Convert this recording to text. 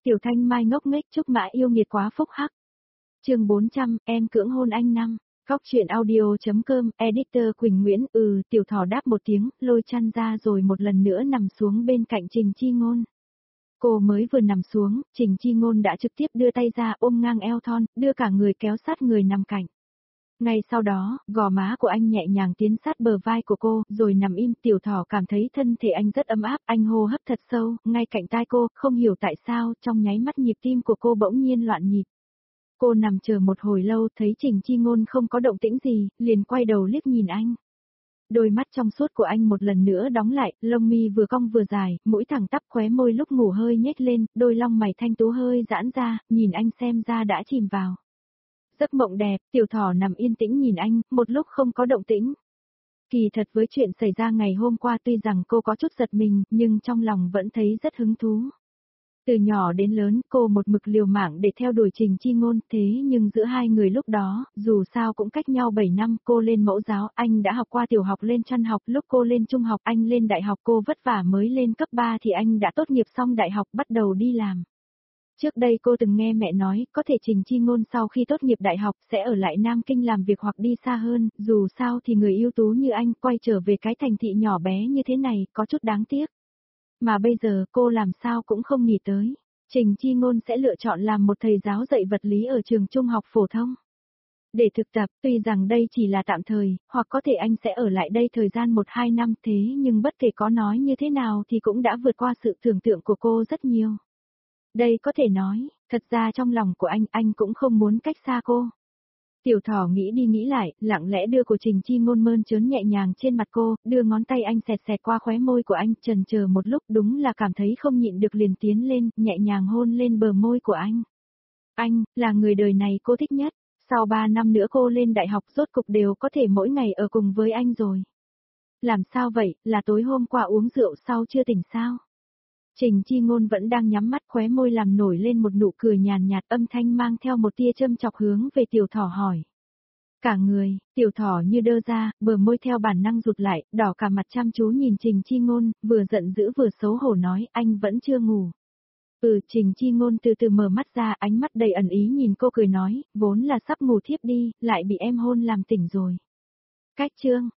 Tiểu Thanh Mai ngốc nghếch chúc mã yêu nghiệt quá phúc hắc. Chương 400, em cưỡng hôn anh năm. Góc truyện audio.com, editor Quỳnh Nguyễn. Tiểu Thỏ đáp một tiếng, lôi chăn ra rồi một lần nữa nằm xuống bên cạnh Trình Chi Ngôn. Cô mới vừa nằm xuống, Trình Chi Ngôn đã trực tiếp đưa tay ra ôm ngang eo thon, đưa cả người kéo sát người nằm cạnh. Ngay sau đó, gò má của anh nhẹ nhàng tiến sát bờ vai của cô, rồi nằm im. Tiểu Thỏ cảm thấy thân thể anh rất ấm áp, anh hô hấp thật sâu, ngay cạnh tai cô, không hiểu tại sao, trong nháy mắt nhịp tim của cô bỗng nhiên loạn nhịp. Cô nằm chờ một hồi lâu, thấy Trình Chi Ngôn không có động tĩnh gì, liền quay đầu liếc nhìn anh. Đôi mắt trong suốt của anh một lần nữa đóng lại, lông mi vừa cong vừa dài, mũi thẳng tắp, khóe môi lúc ngủ hơi nhếch lên, đôi lông mày thanh tú hơi giãn ra, nhìn anh xem ra đã chìm vào giấc mộng đẹp. Tiểu Thỏ nằm yên tĩnh nhìn anh, một lúc không có động tĩnh. Kỳ thật với chuyện xảy ra ngày hôm qua tuy rằng cô có chút giật mình, nhưng trong lòng vẫn thấy rất hứng thú. Từ nhỏ đến lớn, cô một mực liều mạng để theo đuổi Trình Chi Ngôn, thế nhưng giữa hai người lúc đó, dù sao cũng cách nhau 7 năm, cô lên mẫu giáo, anh đã học qua tiểu học lên trăn học, lúc cô lên trung học, anh lên đại học, cô vất vả mới lên cấp 3 thì anh đã tốt nghiệp xong đại học bắt đầu đi làm. Trước đây cô từng nghe mẹ nói, có thể Trình Chi Ngôn sau khi tốt nghiệp đại học sẽ ở lại Nam Kinh làm việc hoặc đi xa hơn, dù sao thì người ưu tú như anh quay trở về cái thành thị nhỏ bé như thế này, có chút đáng tiếc. Mà bây giờ cô làm sao cũng không nghĩ tới, Trình Chi Ngôn sẽ lựa chọn làm một thầy giáo dạy vật lý ở trường trung học phổ thông. Để thực tập, tuy rằng đây chỉ là tạm thời, hoặc có thể anh sẽ ở lại đây thời gian 1-2 năm thế nhưng bất kể có nói như thế nào thì cũng đã vượt qua sự tưởng tượng của cô rất nhiều. Đây có thể nói, thật ra trong lòng của anh cũng không muốn cách xa cô. Tiểu Thỏ nghĩ đi nghĩ lại, lặng lẽ đưa của Trình Chi Ngôn mơn trớn nhẹ nhàng trên mặt cô, đưa ngón tay anh xẹt xẹt qua khóe môi của anh, chần chờ một lúc đúng là cảm thấy không nhịn được liền tiến lên, nhẹ nhàng hôn lên bờ môi của anh. Anh, là người đời này cô thích nhất, sau 3 năm nữa cô lên đại học rốt cục đều có thể mỗi ngày ở cùng với anh rồi. Làm sao vậy, là tối hôm qua uống rượu sau chưa tỉnh sao? Trình Chi Ngôn vẫn đang nhắm mắt, khóe môi làm nổi lên một nụ cười nhàn nhạt, âm thanh mang theo một tia châm chọc hướng về Tiểu Thỏ hỏi. Cả người, Tiểu Thỏ như đơ ra, bờ môi theo bản năng rụt lại, đỏ cả mặt chăm chú nhìn Trình Chi Ngôn, vừa giận dữ vừa xấu hổ nói, anh vẫn chưa ngủ. Trình Chi Ngôn từ từ mở mắt ra, ánh mắt đầy ẩn ý nhìn cô cười nói, vốn là sắp ngủ thiếp đi, lại bị em hôn làm tỉnh rồi. Cách chương.